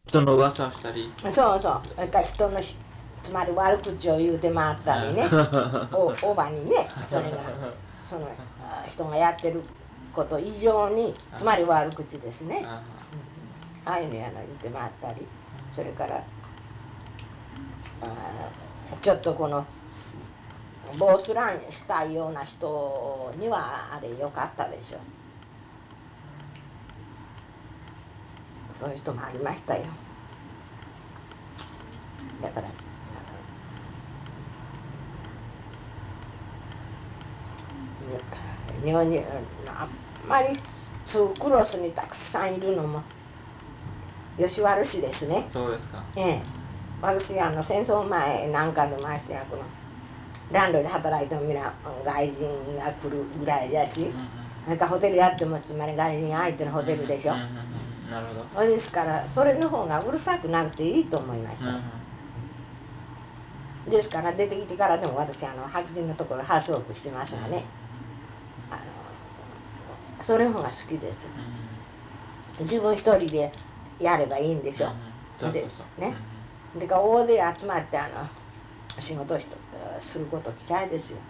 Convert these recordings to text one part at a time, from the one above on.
人の噂をしたり。 そうそう。なんか人のつまり悪口を言うて回ったりね。おばにね、それがその人がやってること以上につまり悪口ですね。ああいうの言って回ったり、それからちょっとこのボスランしたいような人にはあれ良かったでしょ。そういう人もありましたよ。だから日本にあんまり2クロスにたくさんいるのも吉原市ですね。 そうですか。 私戦争前なんかでましてやこのランドで働いても皆外人が来るぐらいだし、なんかホテルやってもつまり外人相手のホテルでしょ。 なるほど。ですからそれの方がうるさくなくていいと思いました。ですから出てきてからでも私白人のところハウスオープしてますがね、それの方が好きです。自分一人でやればいいんでしょ。でね、でから大勢集まって仕事すること嫌いですよ。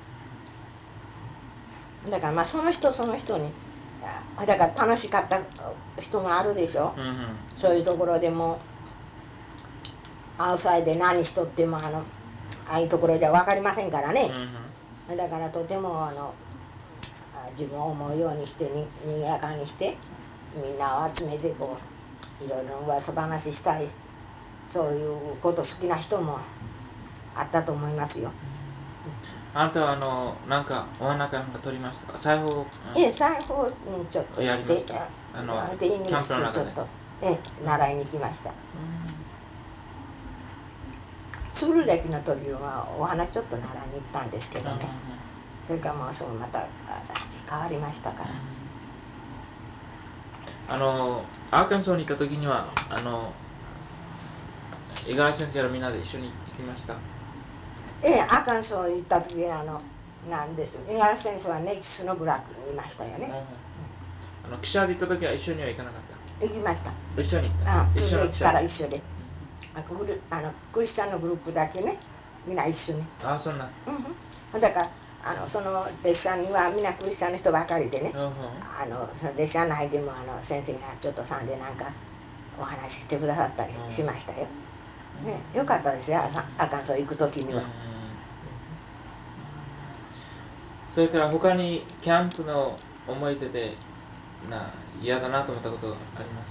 だからその人その人にだから楽しかった人もあるでしょ。そういうところでもアウトサイで何しとってもああいうところじゃ分かりませんからね。だからとても自分を思うようにしてにぎやかにしてみんなを集めてこういろいろ噂話したり、そういうこと好きな人もあったと思いますよ。 あなたはなんかお花かなんか取りましたか？裁縫。 裁縫ちょっとやりました。 でイングリッシュちょっと習いに行きました。鶴崎の時はお花ちょっと習いに行ったんですけどね。それからもうすぐまた変わりましたから。 アーカンソーに行った時には五十嵐先生らみんなで一緒に行きました。 アーカンソー行った時なんです。五十嵐先生はネキスのブラックにいましたよね。 記者で行った時は一緒には行かなかった？ 行きました。 一緒に行った。 鶴駅から一緒で。クリスチャンのグループだけね、みんな一緒に。 そんな。 だからその列車にはみんなクリスチャンの人ばかりでね、その列車内でも先生がちょっとさんでなんかお話ししてくださったりしましたよ。よかったですよ、アカンソー行く時には。 それから他にキャンプの思い出で嫌だなと思ったことあります？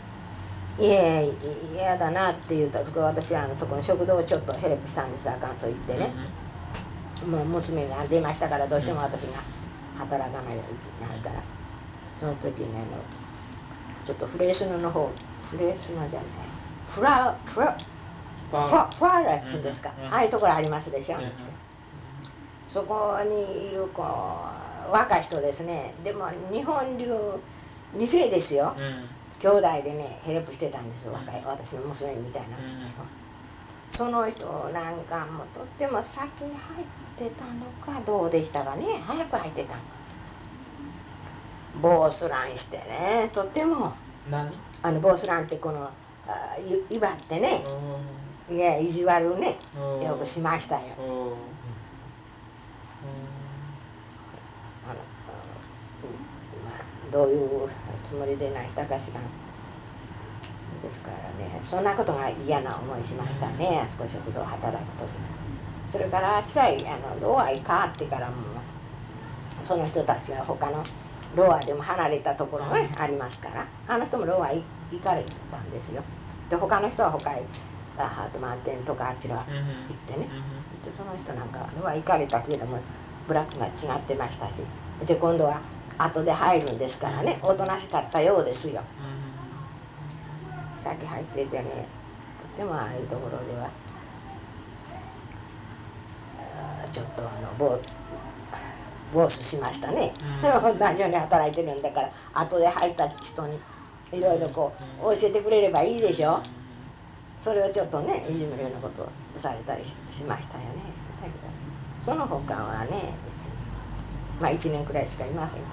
嫌だなって言ったところ、私はそこの食堂をちょっとヘルプしたんです、アカンソー行ってね。もう娘が出ましたからどうしても私が働かないといけないから、その時ねちょっとフレースヌの方、フレースヌじゃないファーラっていうんですか、ああいうところありますでしょ。そこにいる若い人ですね。でも日本流2世ですよ。兄弟でねヘルプしてたんです、若い私の娘みたいな人。その人なんかもとっても先に入ってたのかどうでしたかね、早く入ってたのか。ボースランしてね、とってもボースランってこの威張ってね、意地悪ねよくしましたよ。どういうつもりでないしたかしら。ですからね、そんなことが嫌な思いしましたね、あそこ食堂働く時に。それからあちらへロアへ変わってからもその人たちが他のロアでも離れたところが、ありますから、あの人もロア行かれたんですよ。で他の人は他へハートマウンテンとかあちら行ってね、でその人なんかロア行かれたけれどもブラックが違ってましたし、で今度は後で入るんですからね、おとなしかったようですよ。先入っててね、とってもああいうところではちょっとボースしましたね。同じように働いてるんだから後で入った人にいろいろ教えてくれればいいでしょ。それをちょっとねいじめるようなことをされたりしましたよね。だけどその他はね別に1年くらいしかいませんから。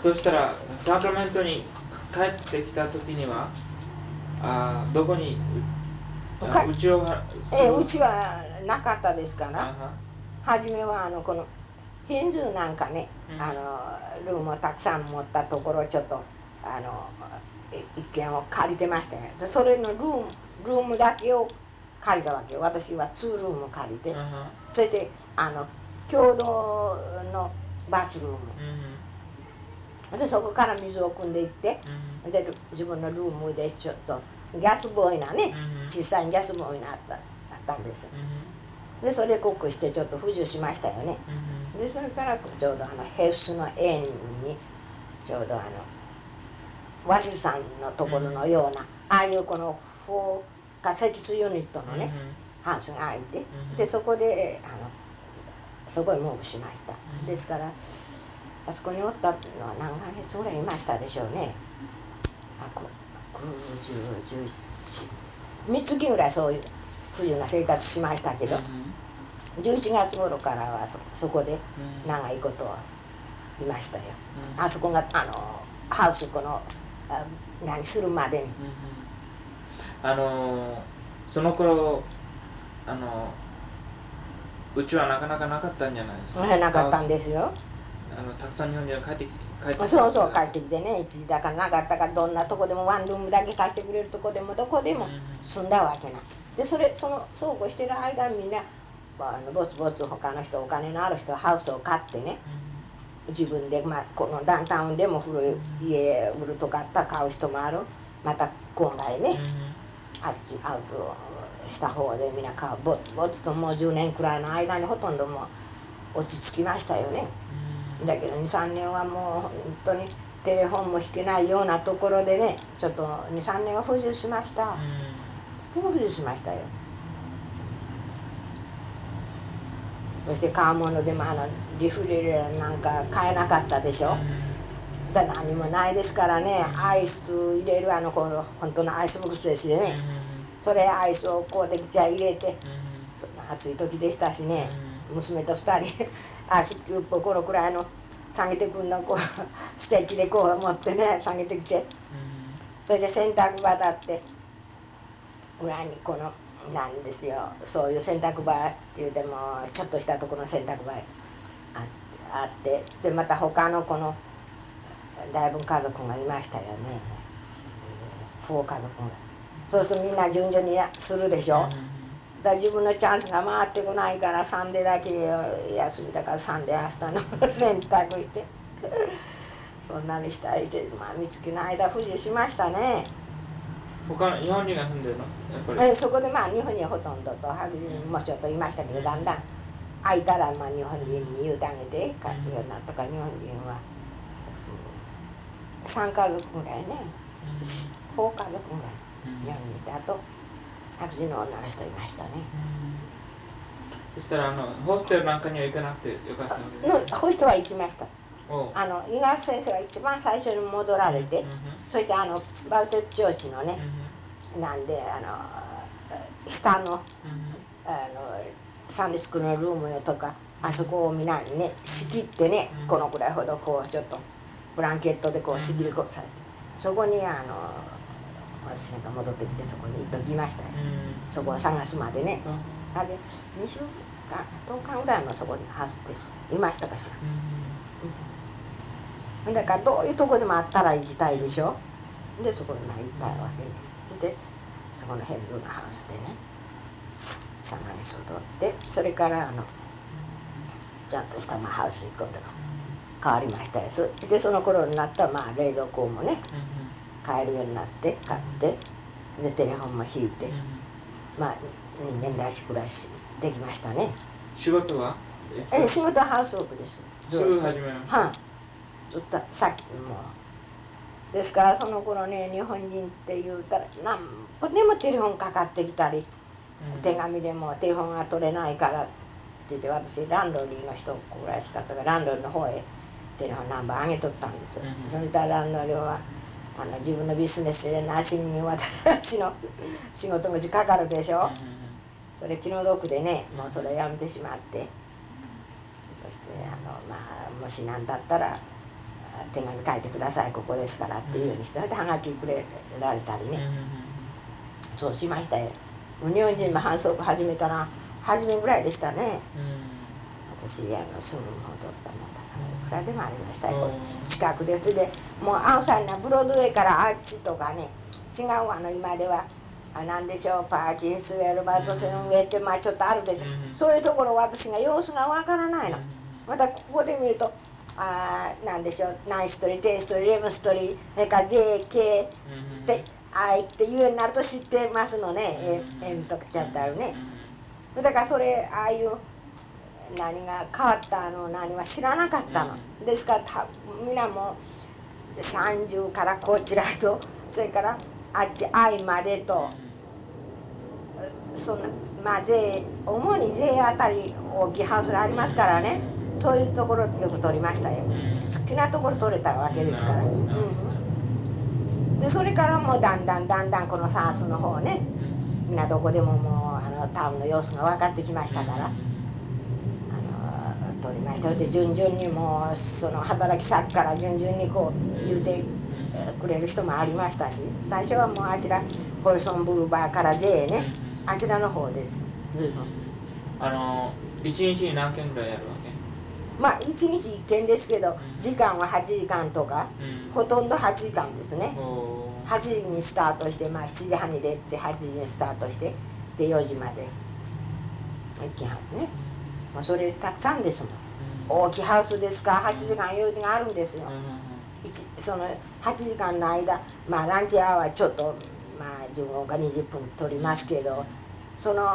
そしたらサクラメントに帰ってきた時にはどこにうちをうちはなかったですから、初めはこのヒンズーなんかね、ルームをたくさん持ったところちょっと一軒を借りてましたよ。それのルームだけを借りたわけよ。私は2ルーム借りて、そして共同のバスルーム、でそこから水を汲んでいって、で自分のルームでちょっとギャスボーイナーね、小さいギャスボーイナーあったんです。でそれでコックしてちょっと不自由しましたよね。でそれからちょうどヘルスの園にちょうど和紙さんのところのような、ああいうこの4化積水ユニットのね、ハウスが空いて、でそこでそこへムーブしました。ですからあそこにおったのは何ヶ月ぐらいいましたでしょうね。3月ぐらいそういう不自由な生活しましたけど、11月頃からはそこで長いこといましたよ。あそこがハウスこの何するまでに、 その頃うちはなかなかなかったんじゃないですか。 なかったんですよ。 たくさん日本には帰ってきてそう帰ってきてね、一時だからなかったから、どんなとこでもワンルームだけ貸してくれるとこでもどこでも住んだわけな。でそうこうしてる間にみんなぼつぼつ他の人、お金のある人はハウスを買ってね、自分で、このダウンタウンでも古い家売るとか買う人もある。また郊外ね、あっちアウトした方でみんな買う。ぼつともう10年くらいの間にほとんどもう落ち着きましたよね。だけど 2,3 年はもう本当にテレフォンも引けないようなところでね、ちょっと 2,3 年は不自由しました。とても不自由しましたよ。そして買うものでもリフレレなんか買えなかったでしょ。だ何もないですからね、アイス入れるこの本当のアイスボックスですよね。それアイスをこうで口入れて、そんな暑い時でしたしね、娘と2人アイスキューブをこのくらいの下げてくんのこうステッキでこう持ってね下げてきて、それで洗濯場だって裏にこのなんですよ、そういう洗濯場っていうでもちょっとしたところの洗濯場あって、でまた他のこのだいぶ家族がいましたよね、4家族が。そうするとみんな順々にするでしょ。だから自分のチャンスが回ってこないから、サンデーだけ休みだからサンデー明日の洗濯してそんなにしたりして、三月の間不自由しましたね。 他の日本人が住んでるのやっぱりそこで日本にはほとんどと白人もちょっといましたけど、だんだん空いたら日本人に言うてあげて帰るようになったから、日本人は3家族ぐらいね、4家族ぐらい日本にいて、あと白人の女の人いましたね。 そしたらホステルなんかには行かなくてよかったわけですか。 ホストは行きました。医学先生が一番最初に戻られて、そしてバウテッチョーチのね、なんで下のサンデースクールのルームとか、あそこを皆にね仕切ってね、このくらいほどこうちょっとブランケットでこう仕切りこされて、そこに私なんか戻ってきてそこに行っときましたよ。そこを探すまでね、あれ2週間10日ぐらいもそこにハウスですいましたかしら。だからどういうとこでもあったら行きたいでしょ。でそこに行ったわけです。そしてそこのヘンズーのハウスでね3ヶ月を取って、それからちゃんとしたハウス行こうと変わりましたです。でその頃になったら冷蔵庫もね買えるようになって買って、でテレフォンも引いて、人間らしく暮らしできましたね。 仕事は仕事はハウスワークです。 すぐ始めました。 ずっとさっきもですから、その頃ね日本人って言うたら何歩でもテレフォンかかってきたり、手紙でもテレフォンが取れないからって言って、私ランドリーの人くらいしかったからランドリーの方へテレフォンナンバー上げとったんですよ。そしたらランドリーは自分のビジネスでなしに私の仕事口かかるでしょ。それ気の毒でね、もうそれやめてしまって、そしてもし何だったら手紙書いてください、ここですからっていうようにして、はがきくれられたりね、そうしましたよ。日本人も反則始めたら初めぐらいでしたね。私住む方取ったもんだからいくらでもありましたよ、近くで。それでもうアウサイなブロードウェイからあっちとかね、違う今では何でしょう、パーキンスウェルバートセンウェイってちょっとあるでしょ、そういうところ私が様子がわからないの。またここで見ると何でしょう、9ストーリー、10ストーリー、11ストーリー、それから JK ってっていうようになると知ってますのね、M とかちゃってあるね。だからそれああいう何が変わった何は知らなかったの。ですから皆も30からこちらと、それからあっち愛までと、そんな主に J あたり大きいハウスがありますからね、そういうところよく取りましたよ。好きなところ取れたわけですから。でそれからもうだんだんこのサースの方ね、みんなどこでももうタウンの様子が分かってきましたから取りました。で順々にもうその働き先から順々にこう言うてくれる人もありましたし、最初はもうあちらホルソンブルバーから J ね、あちらの方です。随分 1日に何件ぐらいやるわけ？ 1日1件ですけど、時間は8時間とか、ほとんど8時間ですね。8時にスタートして、7時半に出て8時にスタートして、で4時まで1軒ハウスね。それたくさんですもん。大きいハウスですから8時間用事があるんですよ。その8時間の間、ランチアワーちょっと15分か20分取りますけど、その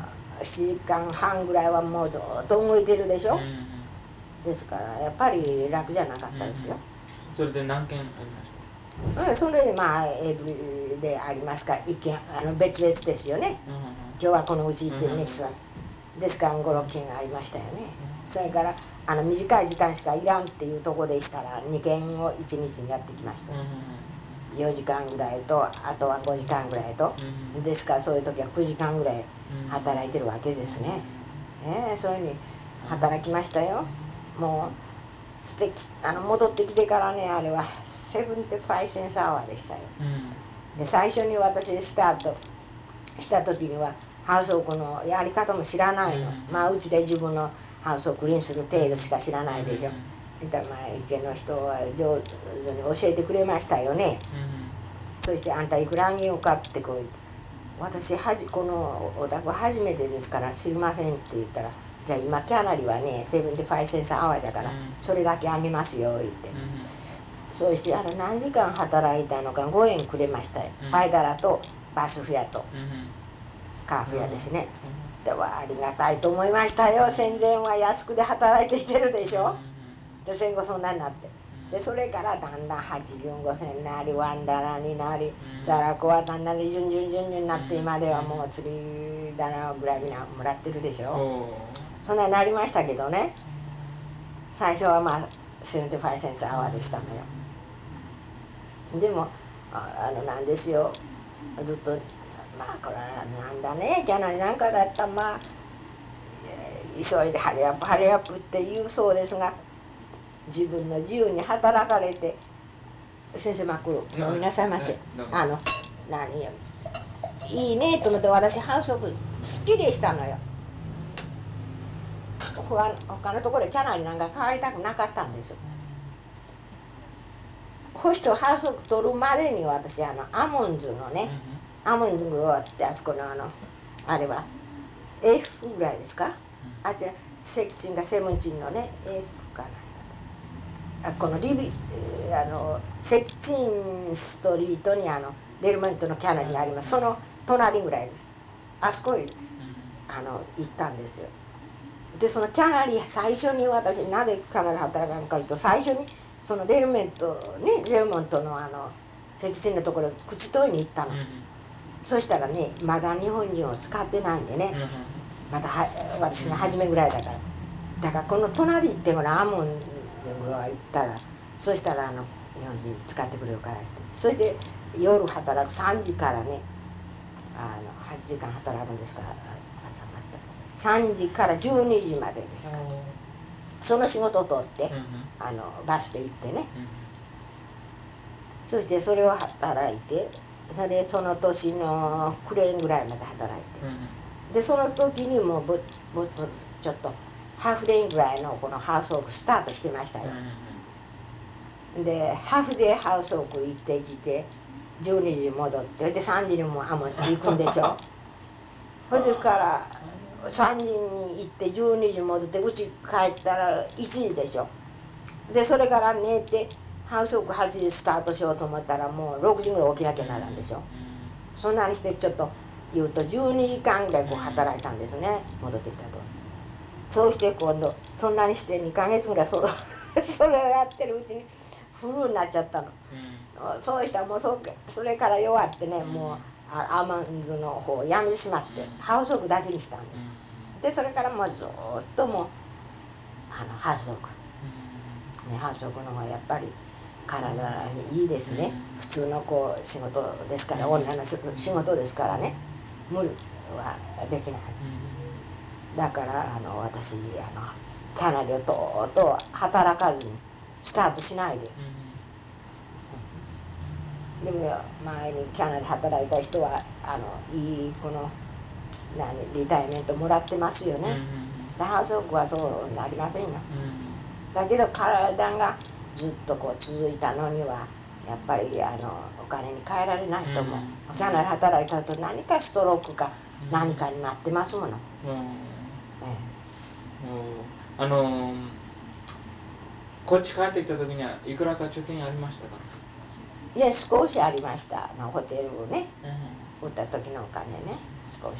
7時間半ぐらいはもうずっと動いてるでしょ。ですからやっぱり楽じゃなかったですよ。 それで何件ありました？ それでエブリでありますから一件別々ですよね。今日はこのうち行ってネクストはですから5、6件がありましたよね。それから短い時間しかいらんっていうとこでしたら2件を1日にやってきました。4時間ぐらいとあとは5時間ぐらいと、ですからそういう時は9時間ぐらい働いてるわけですね。そういうふうに働きましたよ。もう素敵戻ってきてからね、あれは75センスアワーでしたよ。で最初に私スタートした時にはハウスオークのやり方も知らないの。うちで自分のハウスをクリーンする程度しか知らないでしょ。だから池の人は上手に教えてくれましたよね。そしてあんたいくらあげようかってこう言って、私このお宅初めてですから知りませんって言ったら、じゃあ今キャナリはね75センスアワーだからそれだけあげますよ言って、そうして何時間働いたのか5円くれましたよ。ファイダラとバスフェアとカーフェアですね。ではありがたいと思いましたよ。戦前は安くで働いてきてるでしょ。で戦後そんなになって、でそれからだんだん85銭になりワンダラになり、ダラコはだんだん順々になって、今ではもう釣りダラぐらいみんなもらってるでしょ。そんなになりましたけどね、最初は75センスアワーでしたのよ。でもなんですよ、ずっとこれはなんだね、キャナリなんかだったら急いでハリアップって言うそうですが、自分の自由に働かれて、先生お見なさいませ。いいねと思って、私ハウスオーク好きでしたのよ。他のところでキャナリなんか変わりたくなかったんです。ホストハウスオーク取るまでに私アモンズのね、アモンズがってあそこのあれは F ぐらいですか、あちらセクチンがセブンチンのね F かな、このセキチンストリートにデルメントのキャナリがあります。その隣ぐらいです。あそこに行ったんですよ。でそのキャナリ最初に私なぜキャナリ働かんかというと、最初にそのデルメントね、レモントのセキチンのところ靴問いに行ったの。そしたらね、まだ日本人を使ってないんでね、まだ私の初めぐらいだから、だからこの隣行ってもアモンでも行ったら、そしたら日本人使ってくれるからって、それで夜働く3時からね8時間働くんですから、朝また3時から12時までですから、 その仕事を取って、 うんうんバスで行ってね、 うんそしてそれを働いて、その年の暮れぐらいまで働いて、でその時にもうちょっとハーフデーぐらいのこのハウスオークスタートしてましたよ。でハーフデーハウスオーク行ってきて12時戻ってで3時にも行くんでしょ。それですから3時に行って12時戻ってうち帰ったら1時でしょ。でそれから寝てハウスオーク8時スタートしようと思ったらもう6時ぐらい起きなきゃならんでしょ。そんなにしてちょっと言うと12時間ぐらいこう働いたんですね、戻ってきたと。そうして今度そんなにして2ヶ月ぐらいそれをやってるうちにフルになっちゃったの。そうしたらもうそれから弱ってね、もうアーモンズの方をやめてしまってハウスオークだけにしたんです。でそれからもうずっともうハウスオーク、ね、ハウスオークの方がやっぱり体にいいですね。普通のこう仕事ですから、女の仕事ですからね、無理はできない。だから私キャナリをとうとう働かずにスタートしないで、でも前にキャナリ働いた人はいいこのリタイメントもらってますよね。ハウスオークはそうなりませんよ。だけど体がずっとこう続いたのにはやっぱりお金に換えられないと思う。キャナリ働いたと何かストロークか何かになってますもの。 こっち帰ってきた時にはいくらか貯金ありましたか？ いや少しありました。ホテルをね、売った時のお金ね少しあって。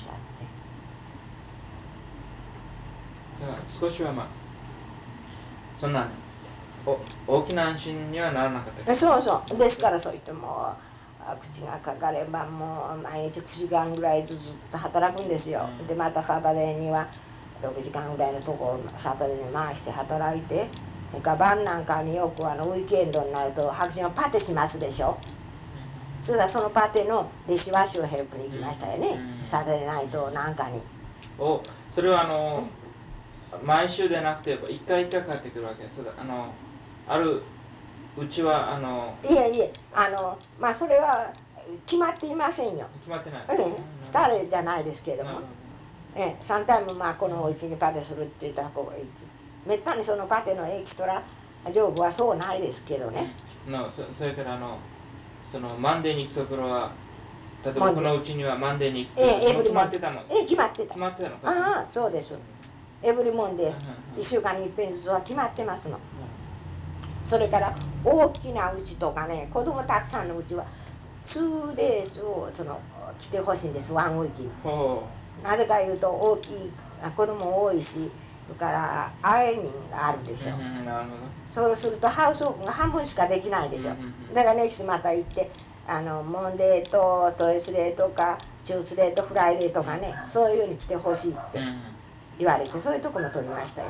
だから少しはまあそんな大きな安心にはならなかった。 そうそうですから、そう言っても口がかかればもう毎日9時間ぐらいずっと働くんですよ。でまたサタデーには6時間ぐらいのとこをサタデーに回して働いて、それから晩なんかによくウィーケンドになると白人はパテしますでしょ。それでそのパテのレシワシをヘルプに行きましたよね、サタデーナイトなんかに。 それは毎週でなくて一回一回帰ってくるわけです。あるうちはいえまあそれは決まっていませんよ。 決まってない。 スターレじゃないですけれども、3タイムこのお家にパテするって言ったらめったにそのパテのエキストラジョブはそうないですけどね。 それからそのマンデーに行くところは例えばこのうちにはマンデーに行く決まってたの？ 決まってた。 決まってたの？ ああそうです。エブリモンデー1週間に一遍ずつは決まってますの。それから大きなうちとかね、子供たくさんのうちは2デースを来てほしいんです、ワンウィークに。なぜかいうと大きい子供多いし、それからアイニングがあるでしょ。そうするとハウスオークが半分しかできないでしょ。だからネクストまた行ってモンデーとトイスデーとかチュースデーとフライデーとかね、そういうように来てほしいって言われて、そういうとこも取りましたよ。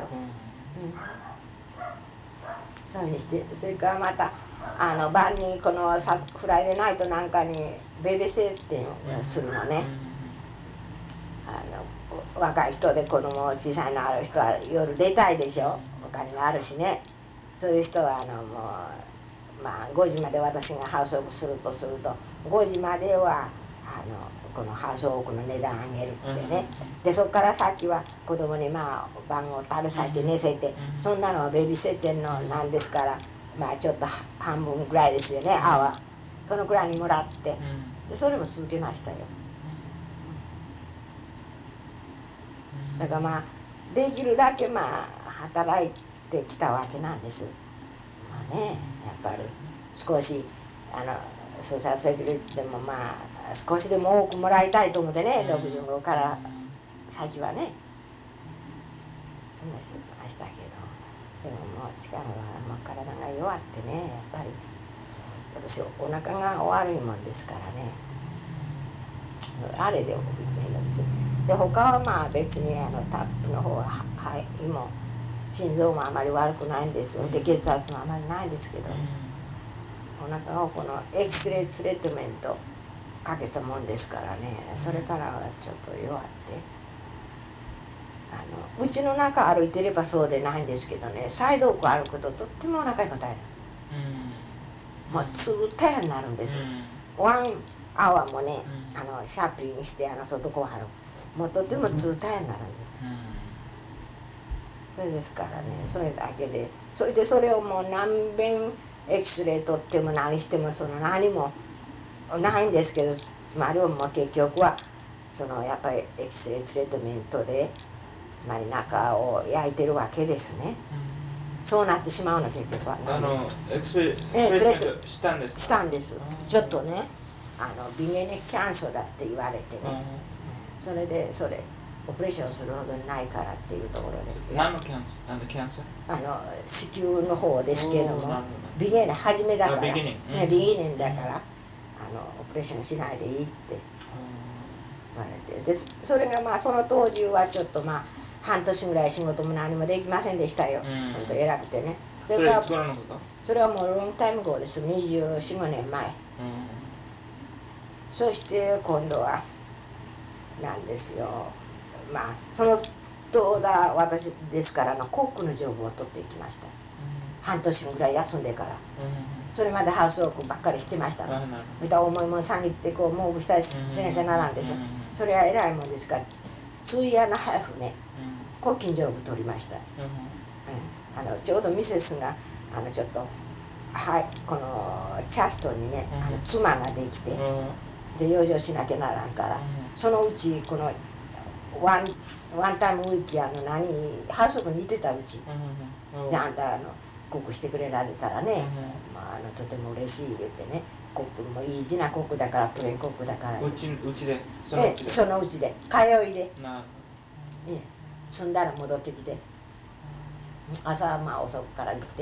そういうふうにして、それからまた晩にこのフライデーナイトなんかにベビーセッティングするのね。若い人で子供小さいのある人は夜出たいでしょ、お金があるしね。そういう人はもうまあ5時まで私がハウスオークするとすると5時まではこのハウスオークの値段上げるってね。でそこから先は子供に晩を食べさせて寝せて、そんなのはベビーセッティングのなんですから、ちょっと半分ぐらいですよね、アワー。そのくらいにもらって、でそれも続けましたよ。だからできるだけ働いてきたわけなんです。やっぱり少しソーシャルセキュリティでも少しでも多くもらいたいと思ってね、65から先はねそんなしましたけど、でももう力は体が弱ってね、やっぱり私お腹が悪いもんですからね、あれでもいけないです。で他は別にタップの方は肺も心臓もあまり悪くないんです。で血圧もあまりないんですけどね、お腹をこのエクスレイトリートメントかけたもんですからね、それからはちょっと弱ってうちの中歩いてればそうでないんですけどね、サイドオーク歩くととってもお腹いっぱいになる。もうつぶたやになるんです。ワンアワーもね、シャーピーにして外こう貼る。もうとってもつぶたやになるんです。それですからね、それだけで、それでそれをもう何遍エキスレイ取っても何しても何もないんですけど、つまりはもう結局はやっぱりエキスレイトリートメントで、つまり中を焼いてるわけですね。そうなってしまうの結局は。 エクスレイトリートメントしたんですか？ したんです。ちょっとね、ビゲネキャンサーだって言われてね、それでオペレーションするほどないからっていうところで。 何のキャンサー？ 子宮の方ですけども、ビゲネ初めだから、ビギネンだからオペレーションしないでいいって言われて、でそれがまあその当時はちょっと半年ぐらい仕事も何もできませんでしたよ。それと偉くてね。それはもうロングタイム後です。24、25年前。そして今度はなんですよ。その当だ私ですからコックのジョブを取っていきました。半年ぐらい休んでから。それまでハウスワークばっかりしてましたの。また重いもの下げてモーブしたりしなきゃならんでしょ。それは偉いもんですから、2 year and a halfね、コッキンジョブ取りました。ちょうどミセスがちょっとこのチャストにね、妻ができて、で養生しなきゃならんから、そのうちこのワンタイムウィーキハウスワークにいてたうち、であんたコックしてくれられたらね、とても嬉しい言ってね、コックもいい字なコックだから、プレーンコックだから、 うちでそのうちで通いで住んだら戻ってきて、朝は遅くから行って、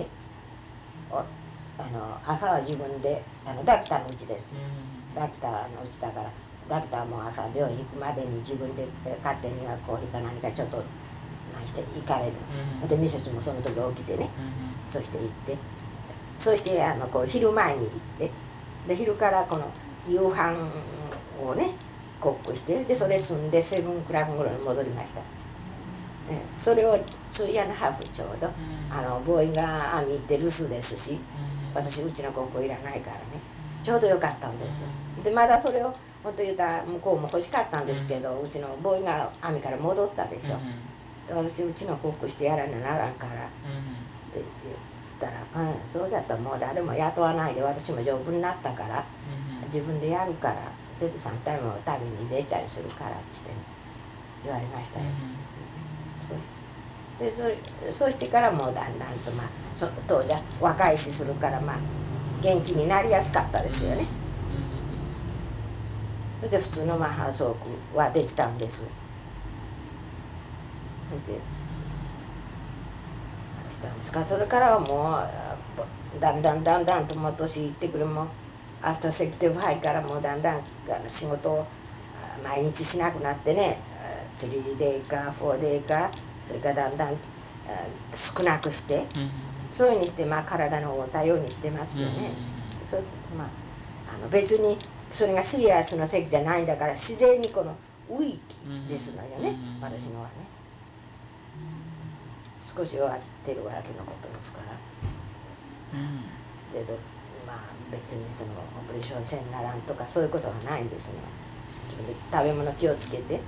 朝は自分でダクターのうちです。ダクターのうちだから、ダクターも朝病院行くまでに自分で勝手にはコーヒーか何かちょっと何して行かれる。でミセスもその時起きてね、そして行って、そして昼前に行って、で昼からこの夕飯をねコックして、でそれ済んで7クラック頃に戻りました。それを2 year and a halfちょうど、ボーイが編みって留守ですし、私うちのコックいらないからね、ちょうどよかったんです。でまだそれを本当言うたら向こうも欲しかったんですけど、うちのボーイが網から戻ったでしょ。で私うちのコックしてやらなならんからって言ったら、そうだったらもう誰も雇わないで、私も丈夫になったから自分でやるから、それで3タイムを旅に出たりするからって言われましたよ。そうしてからもうだんだんと当時は若いしするから元気になりやすかったですよね。それで普通のハウスワークはできたんです。それからはもうだんだんともう年いってくるもアフターセクティブハイからもうだんだん仕事を毎日しなくなってね、3デイか4デイか、それからだんだん少なくして、そういうふうにして体の応対ようにしてますよね。そうすると別にそれがシリアスの席じゃないんだから、自然にこのウィーキですのよね、私のはね。少し終わってるわけのことですから。で別にオペレーションせんならんとかそういうことはないんですね。自分で食べ物気をつけて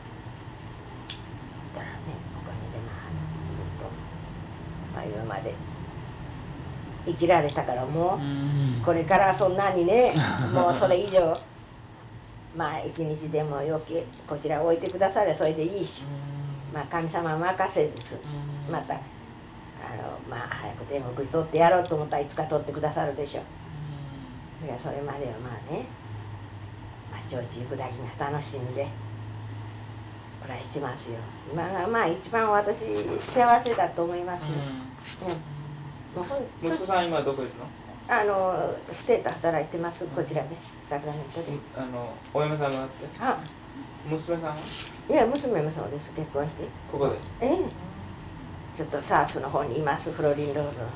たらね、おかげでずっと今まで生きられたから、もうこれからそんなにねもうそれ以上一日でも余計こちら置いてくださればそれでいいし、神様任せです。また早く天国取ってやろうと思ったらいつか取ってくださるでしょう。それまではね、ちょうち行くだけが楽しみで暮らしてますよ。今が一番私幸せだと思いますよ。 息子さん今どこいるの？ ステート働いてます、こちらで、サクラメントで。 お嫁さんがあって。娘さんは？ いや、娘もそうです、結婚して。 ここで？ ちょっとサースの方にいます、フロリンロードの方にね。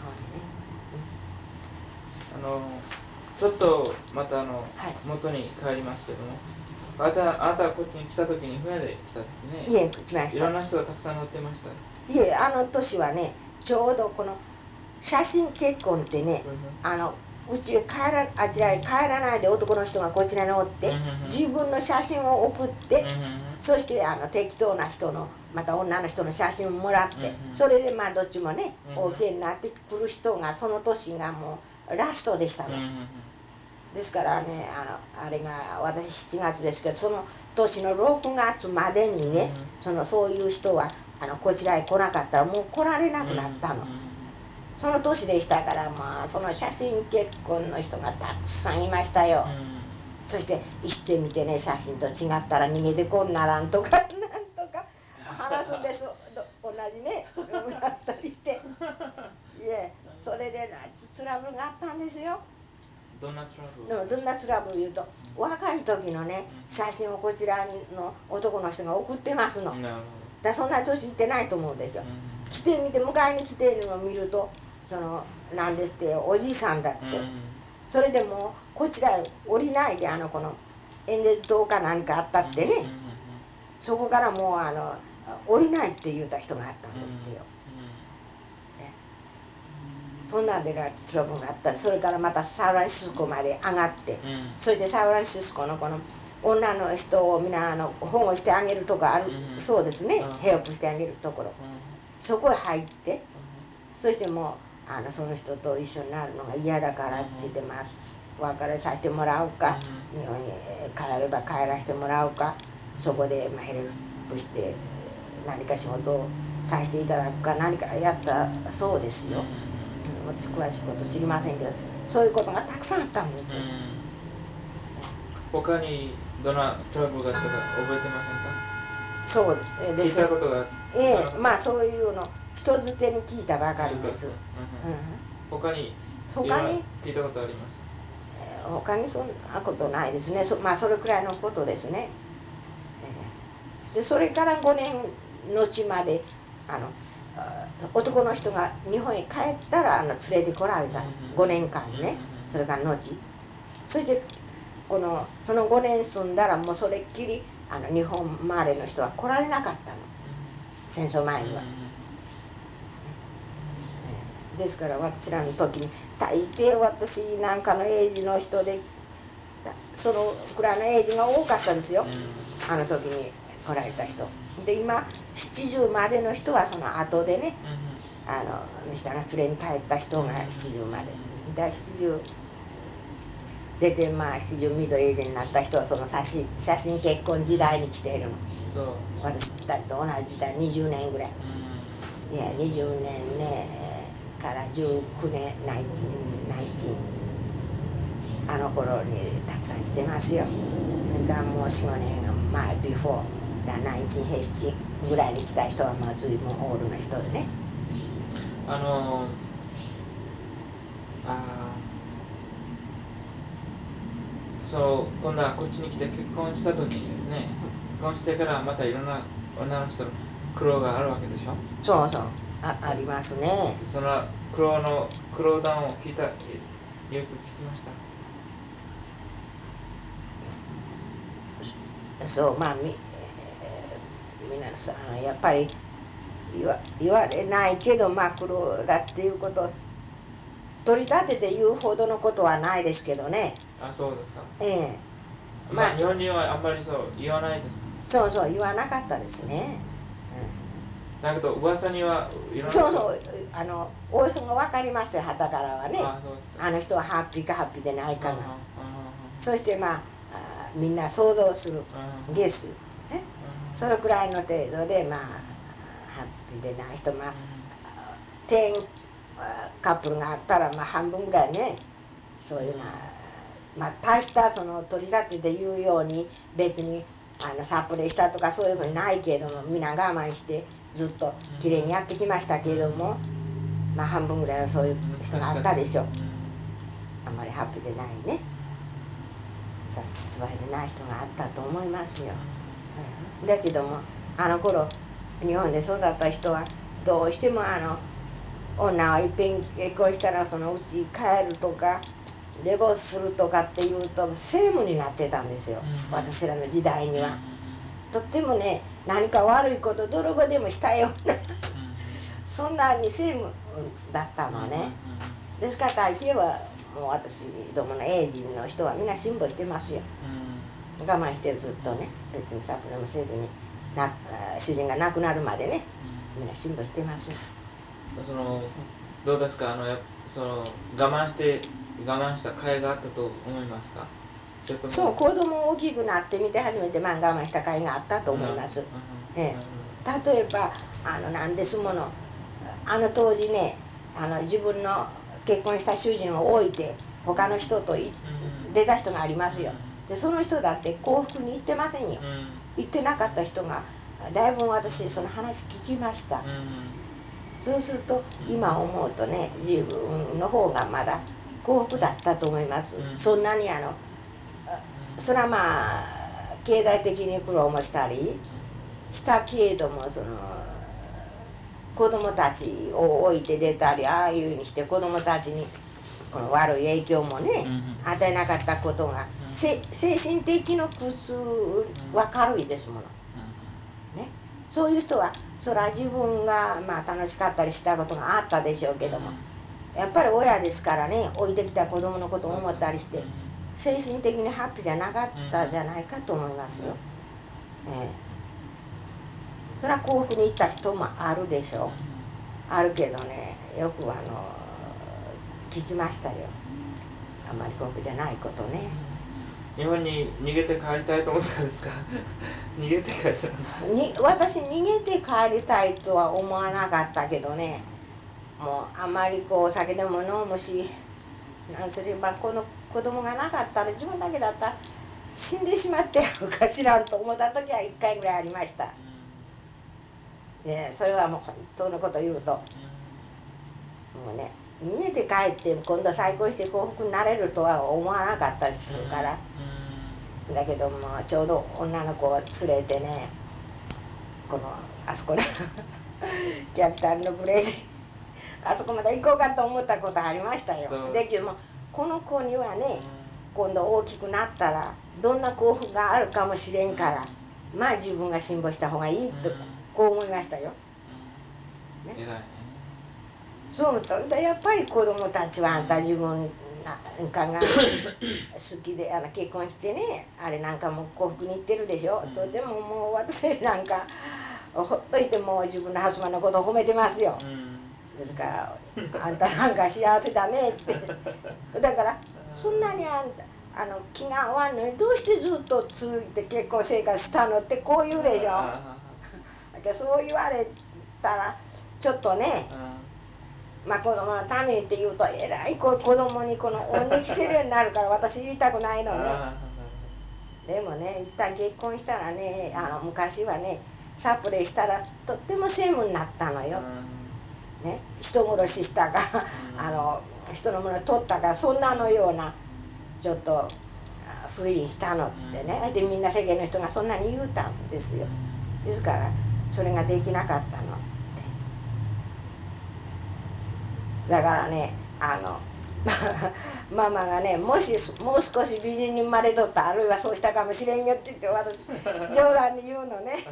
ちょっとまた元に帰りますけども、 あなたはこっちに来た時に船で来た時ね、 いえ来ました。 いろんな人がたくさん乗ってました。 いえあの年はねちょうどこの写真結婚ってね、うちへあちらへ帰らないで男の人がこちらにおって、自分の写真を送って、そして適当な人のまた女の人の写真をもらって、それでまあどっちもね OK になってくる人がその年がもうラストでしたの。ですからねあれが私7月ですけど、その年の6月までにね、そういう人はこちらへ来なかったらもう来られなくなったの。その年でしたから、まあその写真結婚の人がたくさんいましたよ。そして行ってみてね、写真と違ったら逃げてこんならんとかなんとか話すんです。同じねなったりして、いえそれでトラブルがあったんですよ。 どんなトラブル？ どんなトラブル言うと、若い時のね写真をこちらの男の人が送ってますの。だそんな年いってないと思うでしょ。来てみて迎えに来ているのを見るとなんですっておじいさんだって、それでもこちらへ降りないでこの演説塔か何かあったってね、そこからもう降りないって言った人があったんですってよ。そんなんでトラブルがあった。それからまたサンフランシスコまで上がって、そしてサンフランシスコのこの女の人を皆保護してあげるとこあるそうですね、ヘルプしてあげるところ、そこへ入って、そしてもうその人と一緒になるのが嫌だからって言ってます。別れさせてもらうか、日本に帰れば帰らせてもらうか、そこでヘルプして何か仕事をさせていただくか何かやったそうですよ。私詳しいこと知りませんけど、そういうことがたくさんあったんですよ。 他にどんなトラブルがあったか覚えてませんか？ そうです。 聞いたことがまあそういうの人づてに聞いたばかりです。 他に聞いたことあります？ 他にそんなことないですね。まあそれくらいのことですね。でそれから5年後まで男の人が日本へ帰ったら連れてこられた5年間ね。それから後そしてその5年住んだらもうそれっきり日本生まれの人は来られなかったの、戦争前には。ですから私らの時に大抵私なんかのエイジの人でそのくらいのエイジが多かったですよ、あの時に来られた人で。今70までの人はその後でね、下が連れに帰った人が70までで、70出て70ミドエイジになった人はその写真結婚時代に来ているの。私たちと同じ時代20年ぐらい、いや20年ねから19年19あの頃にたくさん来てますよ。それからもう 4,5 年before 1980ぐらいに来た人は随分オールな人でね。 今度はこっちに来て結婚した時にですね、結婚してからまたいろんな女の人の苦労があるわけでしょ。 そうそう、ありますね。 その苦労談をよく聞きました。 そう皆さんやっぱり言われないけど苦労だっていうことを取り立てて言うほどのことはないですけどね。 そうですか。日本人はあんまりそう言わないですか。そう言わなかったですね。 だけど噂にはいろんなおよそが分かりますよ、はたからはね。あの人はハッピーかハッピーでないかが。そしてみんな想像するゲス、ね、それくらいの程度でハッピーでない人10カップルがあったら半分ぐらいね、そういう大した取り立てて言うように別にサプレしたとかそういうふうにないけれども、皆我慢してずっときれいにやってきましたけれども、半分ぐらいはそういう人があったでしょ。あんまりハッピーでないね、座りでない人があったと思いますよ。だけどもあの頃日本で育った人はどうしても女はいっぺん結婚したらそのうち帰るとかレボするとかっていうと政務になってたんですよ、私らの時代には。とってもね、何か悪いこと泥棒でもしたようなそんなに政務だったのね。ですから大抵はもう私どもの英人の人はみんな辛抱してますよ。我慢してる、ずっとね、別にサプラもせずに主人が亡くなるまでね、みんな辛抱してますよ。 どうですか、我慢した甲斐があったと思いますか？ そう、子供大きくなってみて初めて我慢した甲斐があったと思います。例えばなんですもの、当時ね、自分の結婚した主人を置いて他の人と出た人がありますよ。でその人だって幸福に行ってませんよ。行ってなかった人がだいぶ、私その話聞きました。そうすると今思うとね、自分の方がまだ幸福だったと思います。そんなにそれはまあ経済的に苦労もしたりしたけれども、子供たちを置いて出たり、ああいうふうにして子供たちにこの悪い影響もね、与えなかったことが、精神的な苦痛は軽いですもの、ね。そういう人はそれは自分がまあ楽しかったりしたことがあったでしょうけども、やっぱり親ですからね、置いてきた子供のことを思ったりして精神的にハッピーじゃなかったんじゃないかと思いますよ。それは幸福に行った人もあるでしょう。あるけどね、よく聞きましたよ。あんまり幸福じゃないことね。 日本に逃げて帰りたいと思ったんですか？逃げて帰りたい。 私逃げて帰りたいとは思わなかったけどね、もうあんまりお酒でも飲むし、なんすればこの子供がなかったら自分だけだったら死んでしまってやろうかしらんと思った時は1回ぐらいありました。それはもう本当のこと言うと、もうね、逃げて帰って今度再婚して幸福になれるとは思わなかったりするから。だけどもちょうど女の子を連れてね、あそこでキャピタルのブレージあそこまで行こうかと思ったことありましたよ。だけどもこの子にはね、今度大きくなったらどんな幸福があるかもしれんから、まあ自分が辛抱した方がいいとこう思いましたよ。ね、そう思うとやっぱり子供たちはあんた自分なんかが好きで結婚してね、あれなんかも幸福に行ってるでしょ。とでももう私なんかほっといても自分のハスバンのことを褒めてますよ。ですからあんたなんか幸せだねってだからそんなに気が合わんのにどうしてずっと続いて結婚生活したのってこう言うでしょ。そう言われたらちょっとね、まあ子供のためにって言うとえらい子供に恩に着せるようになるから私言いたくないのね。でもね、一旦結婚したらね、昔はねサプレイしたらとっても専務になったのよ。ね、人殺ししたか人のもの取ったか、そんなのようなちょっと不倫したのってね。でみんな世間の人がそんなに言うたんですよ。ですからそれができなかったの。だからね、ママがね、もう少し美人に生まれとった、あるいはそうしたかもしれんよって言って私冗談に言うのね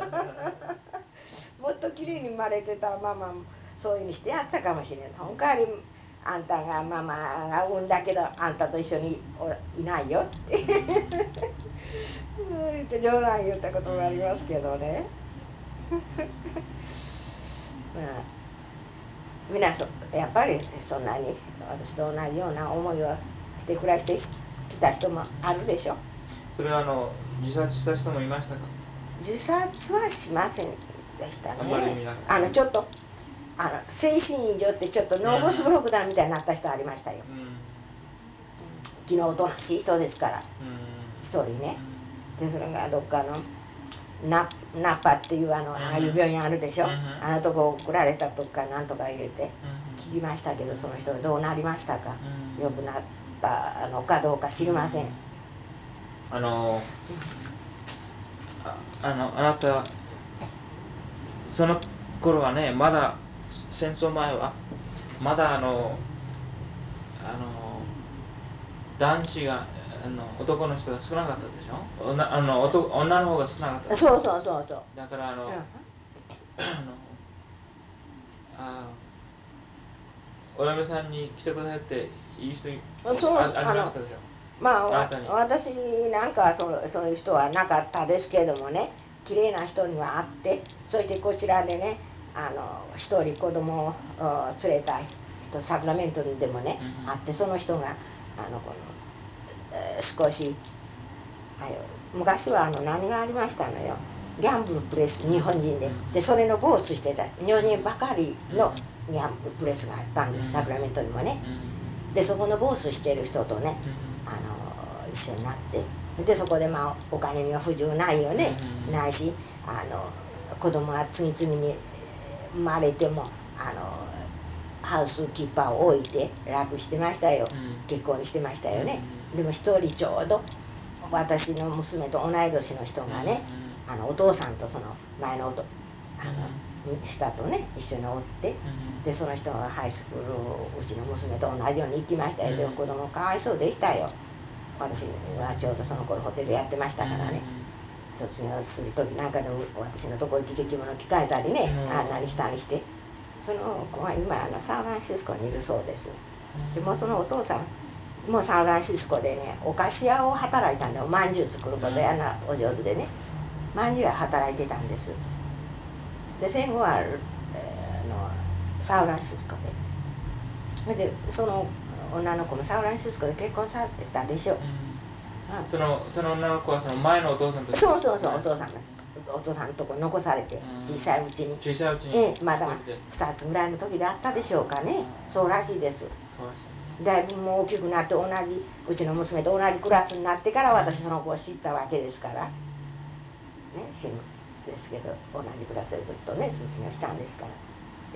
もっときれいに生まれてたらママもそういうふうにしてやったかもしれん。その代わりあんたがママが産んだけどあんたと一緒にいないよって言って冗談言ったことがありますけどねまあ皆やっぱりそんなに私と同じような思いをして暮らしてきた人もあるでしょ。 それは自殺した人もいましたか？ 自殺はしませんでしたね。 あんまり見なかった。 ちょっと精神異常ってちょっとノーボスブロックだみたいになった人ありましたよ。気のおとなしい人ですから、一人ね。でそれがどっかのナッパっていうああいう病院あるでしょ。あのとこ送られたとかなんとか言うて聞きましたけど、その人がどうなりましたか、良くなったのかどうか知りません。 あなたその頃はね、まだ男子が男の人が少なかったでしょ。女の方が少なかった。 そうそうそうそう。 だからお嫁さんに来てくださいっていい人にそうありましたでしょ。 まあ私なんかはそういう人はなかったですけれどもね、綺麗な人には会って、そしてこちらでね一人子供を連れた人サクラメントでもね、会って、その人が少し昔は何がありましたのよ、ギャンブルプレス、日本人でそれのボスしてた日本人ばかりのギャンブルプレスがあったんです、サクラメントにもね。でそこのボスしてる人とね一緒になって、でそこでお金には不自由ないよね、ないし子供が次々に生まれてもハウスキーパーを置いて楽してましたよ、結婚してましたよね。でも一人ちょうど私の娘と同い年の人がね、お父さんとその前の下とね一緒におって、でその人がハイスクールうちの娘と同じように行きましたよ。でも子供かわいそうでしたよ。私はちょうどその頃ホテルやってましたからね、卒業する時なんかで私のとこ行き着物着替えたりね、何したりして、その子は今サンフランシスコにいるそうです。でもそのお父さんもサンフランシスコでねお菓子屋を働いたんだよ。まんじゅう作ることやなお上手でね、まんじゅう屋働いてたんです。で戦後はサンフランシスコでその女の子もサンフランシスコで結婚されたでしょ。 その女の子はその前のお父さんと。 そうそうそう、お父さんのとこ残されて、小さいうちにまだ2つぐらいの時であったでしょうかね。そうらしいです。だいぶもう大きくなってうちの娘と同じクラスになってから私その子を知ったわけですからね、死ぬですけど同じクラスでずっとね卒業したんですから、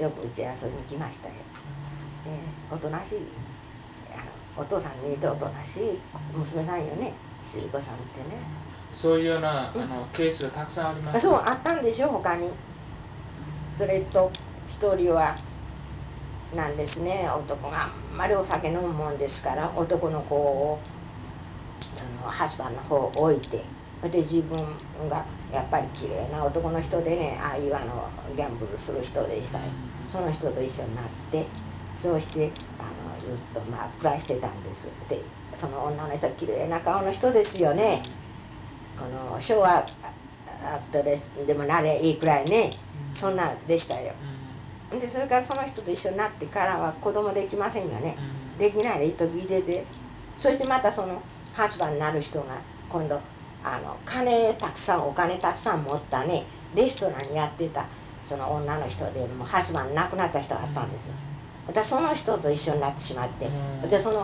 よくうちへ遊びに来ましたよ。おとなしいお父さんに似ておとなしい娘さんよね、しりこさんってね。 そういうようなケースがたくさんあります。 そうあったんでしょ他に。それと一人はなんですね、男があんまりお酒飲むもんですから、男の子をそのハスバンの方を置いて、で自分がやっぱり綺麗な男の人でね、ああいうギャンブルする人でしたよ。その人と一緒になって、そうしてずっと暮らしてたんです。でその女の人は綺麗な顔の人ですよね。この昭和アクトレスでもなれいいくらいね、そんなでしたよ。でそれからその人と一緒になってからは子供できませんよね、できないで一時いてて、そしてまたそのハスバンになる人が今度お金たくさん持ったねレストランにやってたその女の人でもハスバン亡くなった人があったんですよ。私その人と一緒になってしまって、でその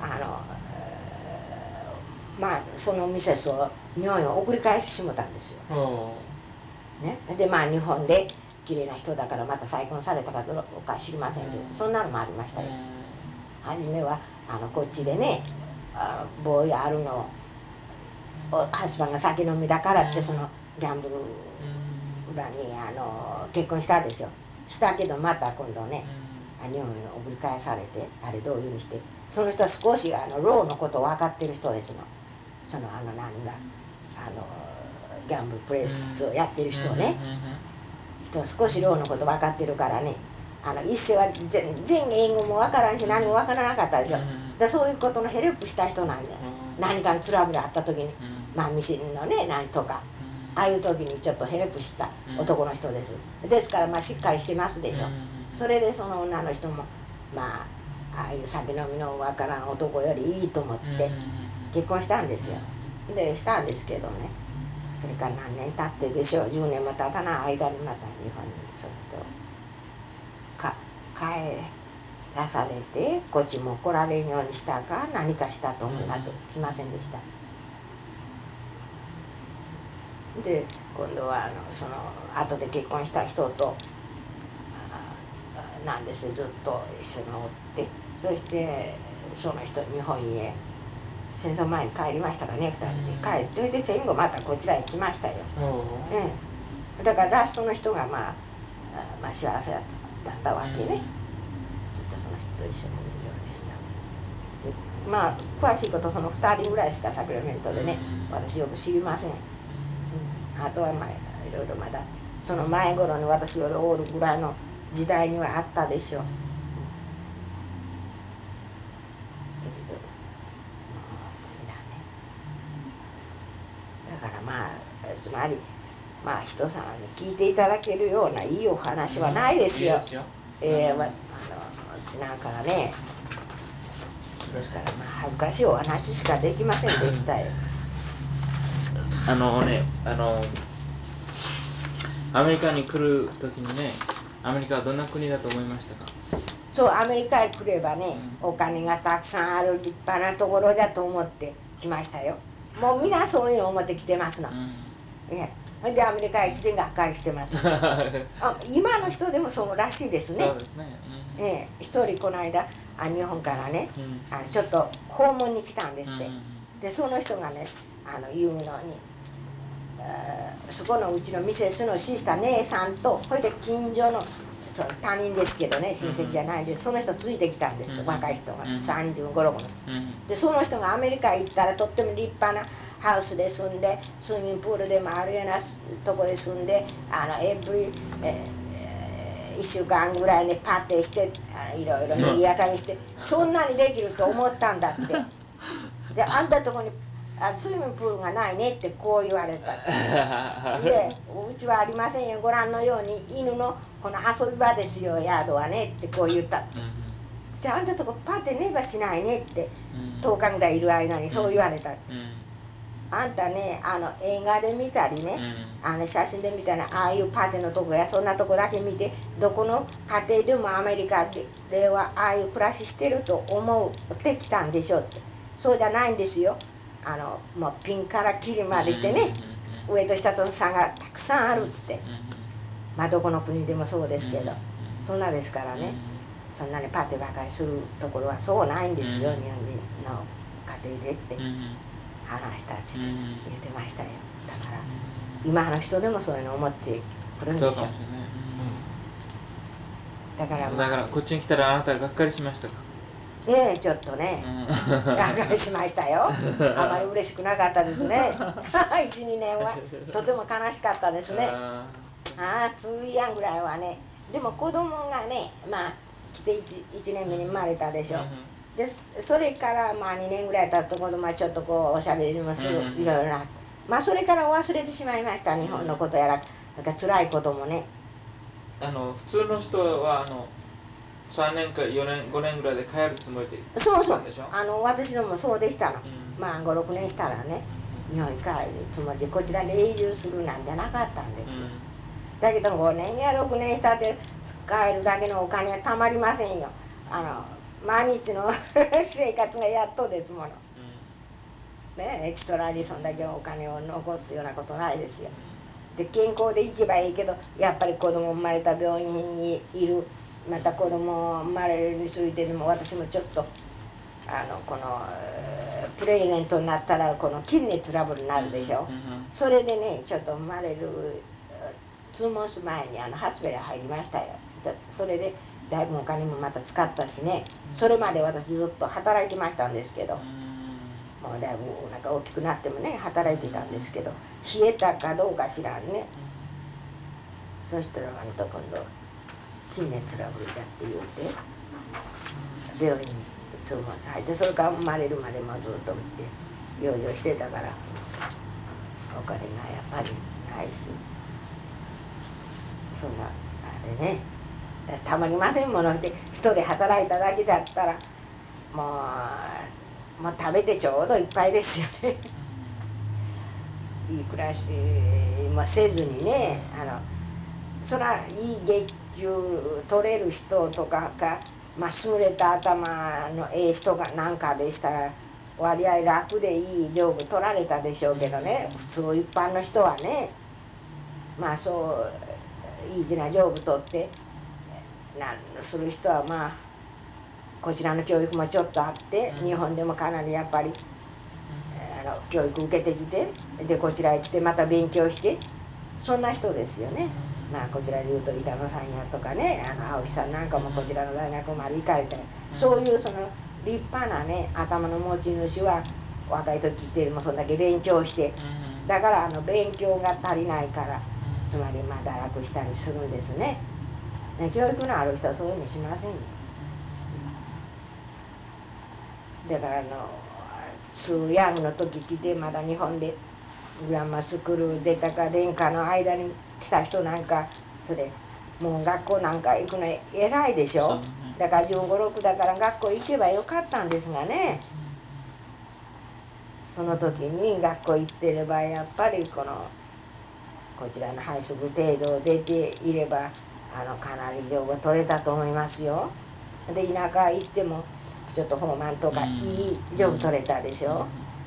そのミセスを日本へ送り返してしもたんですよ、ね、で日本で綺麗な人だからまた再婚されたかどうか知りませんけど、そんなのもありましたよ。初めはこっちでねボーイあるのハスバンが酒飲みだからってそのギャンブル裏に結婚したでしょ。したけどまた今度ね日本に送り返されて、あれどういうふうにして、その人は少しローのことを分かってる人ですの。その何がギャンブルプレスをやってる人ね、人は少しローのこと分かってるからね、一世は全然英語も分からんし何も分からなかったでしょ。そういうことのヘルプした人なんだよ。何かのトラブルあった時にミシンのね何とかああいう時にちょっとヘルプした男の人です。ですからしっかりしてますでしょ。それでその女の人もああいう酒飲みの分からん男よりいいと思って結婚したんですよ。でしたんですけどね、それから何年経ってでしょう、10年も経たない間にまた日本にその人帰らされて、こっちも来られんようにしたか何かしたと思います。来ませんでした。で今度はその後で結婚した人となんです、ずっと一緒におって、そしてその人日本へ戦争前に帰りましたからね、2人で帰って、で戦後またこちらへ来ましたよ、だからラストの人が幸せだったわけね、ずっとその人と一緒にいるようでした。 まあ詳しいことその2人ぐらいしかサクラメントでね、私よく知りません、あとはまあいろいろまだその前頃に私よりおるぐらいの時代にはあったでしょう、だからまあつまりまあ人様に聞いていただけるようないいお話はないですよ、私なんかはね、ですからまあ恥ずかしいお話しかできませんでしたよ。 アメリカに来る時にね、アメリカはどんな国だと思いましたか？ そう、アメリカへ来ればね、お金がたくさんある立派なところだと思って来ましたよ。もう皆そういうの思って来てますの。それでアメリカへ来てがっかりしてます。今の人でもそうらしいですね。 そうですね。 一人この間日本からね、ちょっと訪問に来たんですって。でその人がね言うのに、そこのうちのミセスのシスター姉さんとそれで近所のその他人ですけどね、親戚じゃないんで、その人ついてきたんです、若い人が35、6の。でその人がアメリカ行ったらとっても立派なハウスで住んで、スイミングプールでもあるようなとこで住んで、1週間ぐらいでパーティーしていろいろにぎやかにして、そんなにできると思ったんだって。であんたとこにスイミングプールがないねってこう言われた。いえ、うちはありませんよ、ご覧のように犬のこの遊び場ですよ、ヤードはねってこう言った。であんたとこパーティーねばしないねって10日ぐらいいる間にそう言われた。あんたね映画で見たりね、写真で見たらああいうパーティーのとこやそんなとこだけ見て、どこの家庭でもアメリカではああいう暮らししてると思ってきたんでしょって。そうじゃないんですよ。もうピンからキリまでいてね、上と下との差がたくさんあるって。まあどこの国でもそうですけど、そんなですからね、そんなにパーティーばかりするところはそうないんですよ、日本人の家庭でって話したちって言ってましたよ。だから今の人でもそういうの思ってくるんでしょう。だからこっちに来たらあなたがっかりしましたか？ ちょっとね、がっかりしましたよ。あまり嬉しくなかったですね。1、2年はとても悲しかったですね。通いやんぐらいはね。でも子供がね、まあ来て 1年目に生まれたでしょ。でそれからまあ2年ぐらい経った子供はちょっとこうおしゃべりもする、いろいろな。まあそれから忘れてしまいました、日本のことやら、なんか辛いこともね。 普通の人は3年か4年5年ぐらいで帰るつもりでそうそう、私のもそうでしたの。まあ5、6年したらね、日本に帰るつもりでこちらに永住するなんじゃなかったんですよ。だけど5年や6年したって帰るだけのお金はたまりませんよ。毎日の生活がやっとですもの。ね、エキストラにそんだけお金を残すようなことないですよ。で健康で行けばいいけど、やっぱり子供生まれた病院にいる、また子供生まれるについてでも私もちょっとこのプレグネントになったらこのキンネトラブルになるでしょ。それでねちょっと生まれる2モンス前にハスペル入りましたよ。それでだいぶお金もまた使ったしね、それまで私ずっと働いてましたんですけど、もうだいぶお腹大きくなってもね働いてたんですけど、冷えたかどうか知らんね。そしたら今度筋熱トラブルだって言うて病院に2モンス入って、それから生まれるまでもずっとうちで養生してたから、お金がやっぱりないし、そんなあれねたまりませんもので、一人働いただけだったらもう食べてちょうどいっぱいですよね。いい暮らしもせずにね、そらいい月給取れる人とかが、まあ、優れた頭の人がなんかでしたら割合楽でいいジョブ取られたでしょうけどね、普通一般の人はね、まあそうイージーなジョブ取ってする人はまあこちらの教育もちょっとあって、日本でもかなりやっぱり教育受けてきて、でこちらへ来てまた勉強して、そんな人ですよね。まあこちらでいうと板野さんやとかね、青木さんなんかもこちらの大学まで行かれて、そういうその立派なね頭の持ち主は若い時でもそんだけ勉強してだから勉強が足りないからつまりまあ堕落したりするんですね。教育のある人はそういうふうにしませんよ。だからヤングの時来てまだ日本でグランマスクール出たか殿下の間に来た人なんかそれもう学校なんか行くの偉いでしょ。だから15、16だから学校行けばよかったんですがね。その時に学校行ってればやっぱりこちらのハイスクール程度出ていればかなり情報取れたと思いますよ。で田舎行ってもちょっとホーマンとかいいジョブ取れたでしょ。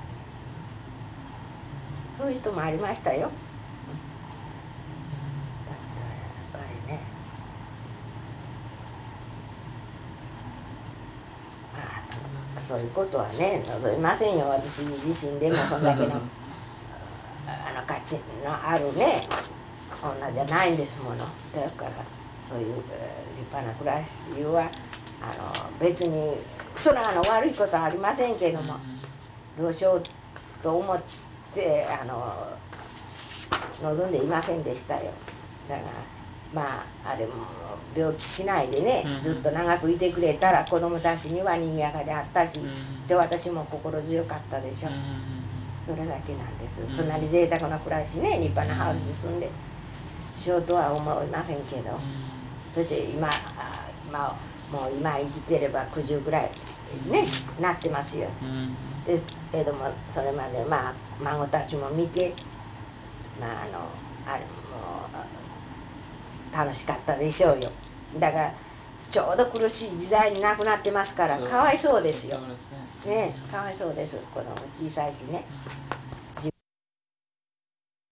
そういう人もありましたよ。だからやっぱりねそういうことはね望みませんよ。私自身でもそんだけの価値のあるね女じゃないんですもの。だからそういう立派な暮らしは別にそれは悪いことはありませんけどもどうしようと思って望んでいませんでしたよ。だからまああれも病気しないでねずっと長くいてくれたら子供たちには賑やかであったしで私も心強かったでしょ。それだけなんです。そんなに贅沢な暮らしね立派なハウスで住んでしようとは思いませんけどそして今もう今生きてれば90ぐらいねなってますよ。ですけどもそれまで孫たちも見てあれも楽しかったでしょうよ。だからちょうど苦しい時代に亡くなってますからかわいそうですよ。ねかわいそうです子供小さいしね。